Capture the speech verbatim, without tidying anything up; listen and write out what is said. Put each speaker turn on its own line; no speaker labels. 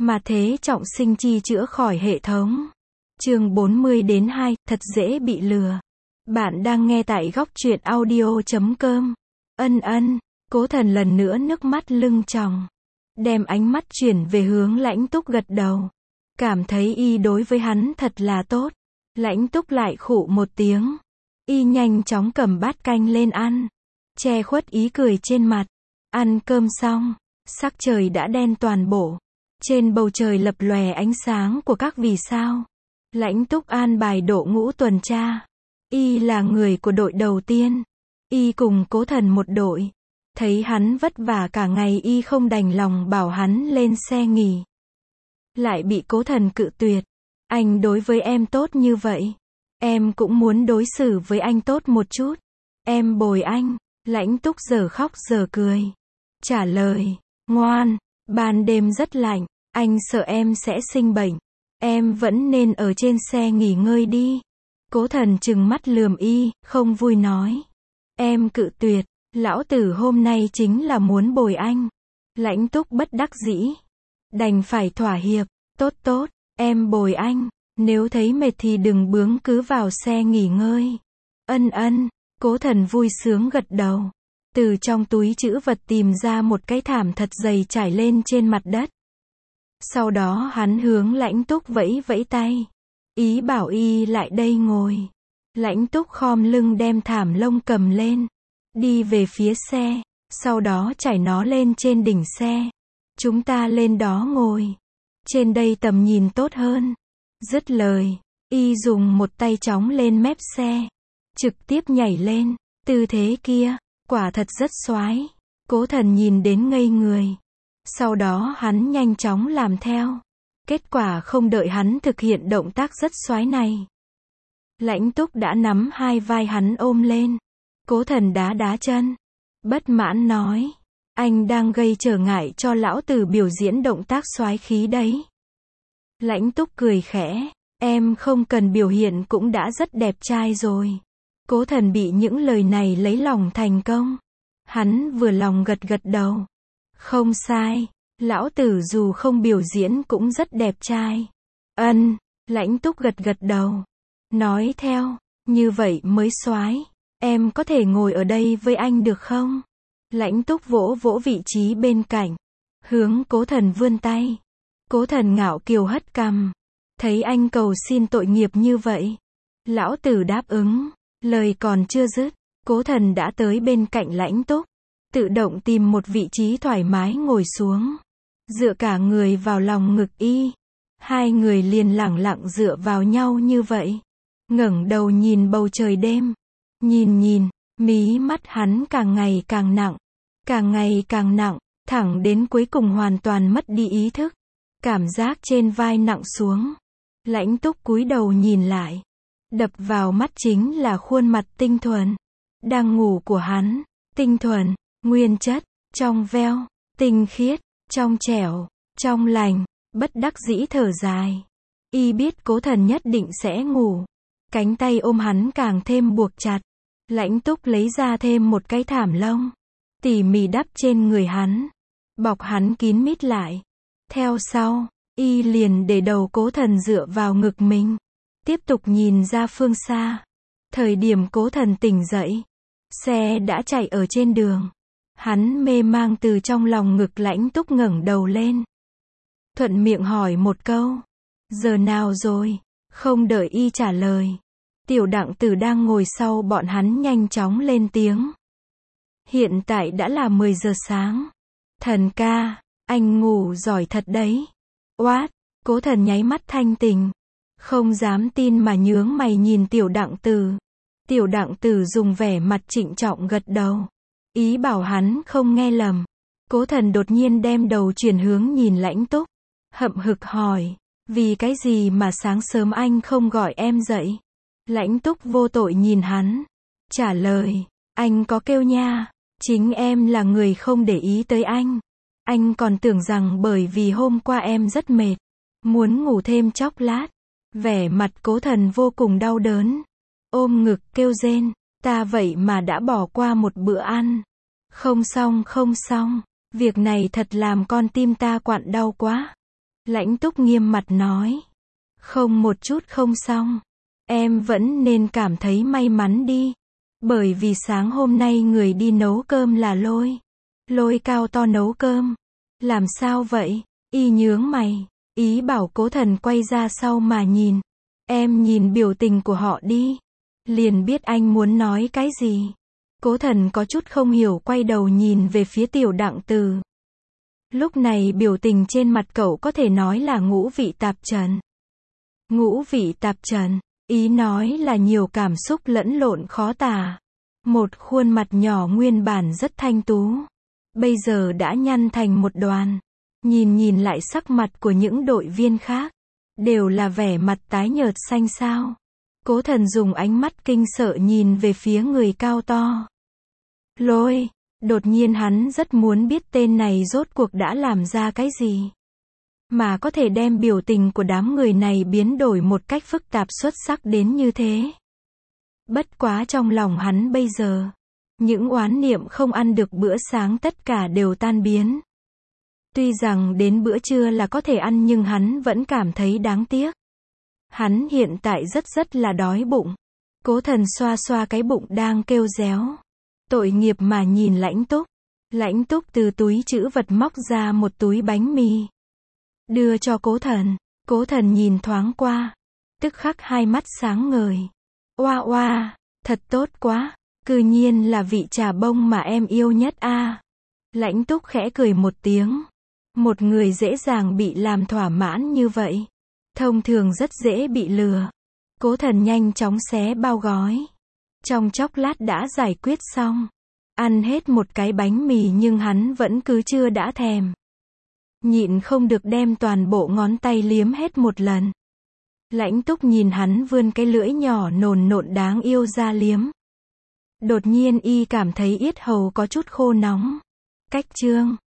Mà thế trọng sinh chi chữa khỏi hệ thống. Chương bốn mươi đến hai, thật dễ bị lừa. Bạn đang nghe tại góc truyện audio chấm com. Ân ân, Cố Thần lần nữa nước mắt lưng tròng. Đem ánh mắt chuyển về hướng Lãnh Túc gật đầu. Cảm thấy y đối với hắn thật là tốt. Lãnh Túc lại khụ một tiếng. Y nhanh chóng cầm bát canh lên ăn. Che khuất ý cười trên mặt. Ăn cơm xong, sắc trời đã đen toàn bộ. Trên bầu trời lập lòe ánh sáng của các vì sao. Lãnh Túc an bài đội ngũ tuần tra. Y là người của đội đầu tiên. Y cùng Cố Thần một đội. Thấy hắn vất vả cả ngày y không đành lòng bảo hắn lên xe nghỉ. Lại bị Cố Thần cự tuyệt. Anh đối với em tốt như vậy. Em cũng muốn đối xử với anh tốt một chút. Em bồi anh. Lãnh Túc giờ khóc giờ cười. Trả lời, ngoan, ban đêm rất lạnh, anh sợ em sẽ sinh bệnh. Em vẫn nên ở trên xe nghỉ ngơi đi. Cố Thần trừng mắt lườm y, không vui nói. Em cự tuyệt, lão tử hôm nay chính là muốn bồi anh. Lãnh Túc bất đắc dĩ. Đành phải thỏa hiệp, tốt tốt, em bồi anh. Nếu thấy mệt thì đừng bướng cứ vào xe nghỉ ngơi. Ân ân, Cố Thần vui sướng gật đầu. Từ trong túi trữ vật tìm ra một cái thảm thật dày trải lên trên mặt đất. Sau đó hắn hướng Lãnh Túc vẫy vẫy tay. Ý bảo y lại đây ngồi. Lãnh Túc khom lưng đem thảm lông cầm lên. Đi về phía xe. Sau đó trải nó lên trên đỉnh xe. Chúng ta lên đó ngồi. Trên đây tầm nhìn tốt hơn. Dứt lời. Y dùng một tay chóng lên mép xe. Trực tiếp nhảy lên. Tư thế kia. Quả thật rất xoái. Cố Thần nhìn đến ngây người. Sau đó hắn nhanh chóng làm theo. Kết quả không đợi hắn thực hiện động tác rất xoái này. Lãnh Túc đã nắm hai vai hắn ôm lên. Cố Thần đá đá chân. Bất mãn nói. Anh đang gây trở ngại cho lão tử biểu diễn động tác xoái khí đấy. Lãnh Túc cười khẽ. Em không cần biểu hiện cũng đã rất đẹp trai rồi. Cố Thần bị những lời này lấy lòng thành công. Hắn vừa lòng gật gật đầu. Không sai, lão tử dù không biểu diễn cũng rất đẹp trai. Ân, Lãnh Túc gật gật đầu. Nói theo, như vậy mới soái. Em có thể ngồi ở đây với anh được không? Lãnh Túc vỗ vỗ vị trí bên cạnh. Hướng Cố Thần vươn tay. Cố Thần ngạo kiều hất cằm. Thấy anh cầu xin tội nghiệp như vậy. Lão tử đáp ứng. Lời còn chưa dứt, Cố Thần đã tới bên cạnh Lãnh Túc. Tự động tìm một vị trí thoải mái ngồi xuống. Dựa cả người vào lòng ngực y. Hai người liền lẳng lặng dựa vào nhau như vậy. Ngẩng đầu nhìn bầu trời đêm. Nhìn nhìn, mí mắt hắn càng ngày càng nặng. Càng ngày càng nặng, thẳng đến cuối cùng hoàn toàn mất đi ý thức. Cảm giác trên vai nặng xuống. Lãnh Túc cúi đầu nhìn lại. Đập vào mắt chính là khuôn mặt tinh thuần. Đang ngủ của hắn. Tinh thuần, nguyên chất, trong veo, tinh khiết, trong trẻo, trong lành. Bất đắc dĩ thở dài. Y biết Cố Thần nhất định sẽ ngủ. Cánh tay ôm hắn càng thêm buộc chặt. Lãnh Túc lấy ra thêm một cái thảm lông. Tỉ mỉ đắp trên người hắn. Bọc hắn kín mít lại. Theo sau, y liền để đầu Cố Thần dựa vào ngực mình. Tiếp tục nhìn ra phương xa. Thời điểm Cố Thần tỉnh dậy. Xe đã chạy ở trên đường. Hắn mê mang từ trong lòng ngực Lãnh Túc ngẩng đầu lên. Thuận miệng hỏi một câu. Giờ nào rồi? Không đợi y trả lời. Tiểu Đặng Tử đang ngồi sau bọn hắn nhanh chóng lên tiếng. Hiện tại đã là mười giờ sáng. Thần ca, anh ngủ giỏi thật đấy. Oát, Cố Thần nháy mắt thanh tỉnh. Không dám tin mà nhướng mày nhìn Tiểu Đặng Tử. Tiểu Đặng Tử dùng vẻ mặt trịnh trọng gật đầu. Ý bảo hắn không nghe lầm. Cố Thần đột nhiên đem đầu chuyển hướng nhìn Lãnh Túc. Hậm hực hỏi. Vì cái gì mà sáng sớm anh không gọi em dậy? Lãnh Túc vô tội nhìn hắn. Trả lời. Anh có kêu nha. Chính em là người không để ý tới anh. Anh còn tưởng rằng bởi vì hôm qua em rất mệt. Muốn ngủ thêm chốc lát. Vẻ mặt Cố Thần vô cùng đau đớn. Ôm ngực kêu rên. Ta vậy mà đã bỏ qua một bữa ăn. Không xong không xong. Việc này thật làm con tim ta quặn đau quá. Lãnh Túc nghiêm mặt nói. Không một chút không xong. Em vẫn nên cảm thấy may mắn đi. Bởi vì sáng hôm nay người đi nấu cơm là Lôi. Lôi cao to nấu cơm. Làm sao vậy? Y nhướng mày. Ý bảo Cố Thần quay ra sau mà nhìn. Em nhìn biểu tình của họ đi. Liền biết anh muốn nói cái gì. Cố Thần có chút không hiểu quay đầu nhìn về phía Tiểu Đặng Từ. Lúc này biểu tình trên mặt cậu có thể nói là ngũ vị tạp trần. Ngũ vị tạp trần, ý nói là nhiều cảm xúc lẫn lộn khó tả. Một khuôn mặt nhỏ nguyên bản rất thanh tú. Bây giờ đã nhăn thành một đoàn. Nhìn nhìn lại sắc mặt của những đội viên khác. Đều là vẻ mặt tái nhợt xanh xao. Cố Thần dùng ánh mắt kinh sợ nhìn về phía người cao to. Lôi, đột nhiên hắn rất muốn biết tên này rốt cuộc đã làm ra cái gì. Mà có thể đem biểu tình của đám người này biến đổi một cách phức tạp xuất sắc đến như thế. Bất quá trong lòng hắn bây giờ, những oán niệm không ăn được bữa sáng tất cả đều tan biến. Tuy rằng đến bữa trưa là có thể ăn nhưng hắn vẫn cảm thấy đáng tiếc. Hắn hiện tại rất rất là đói bụng. Cố Thần xoa xoa cái bụng đang kêu réo. Tội nghiệp mà nhìn Lãnh Túc. Lãnh Túc từ túi trữ vật móc ra một túi bánh mì. Đưa cho Cố Thần. Cố Thần nhìn thoáng qua. Tức khắc hai mắt sáng ngời. Oa oa, thật tốt quá. Cư nhiên là vị trà bông mà em yêu nhất a. Lãnh Túc khẽ cười một tiếng. Một người dễ dàng bị làm thỏa mãn như vậy. Thông thường rất dễ bị lừa. Cố Thần nhanh chóng xé bao gói. Trong chốc lát đã giải quyết xong. Ăn hết một cái bánh mì nhưng hắn vẫn cứ chưa đã thèm. Nhịn không được đem toàn bộ ngón tay liếm hết một lần. Lãnh Túc nhìn hắn vươn cái lưỡi nhỏ nồn nộn đáng yêu ra liếm. Đột nhiên y cảm thấy yết hầu có chút khô nóng. Cách chương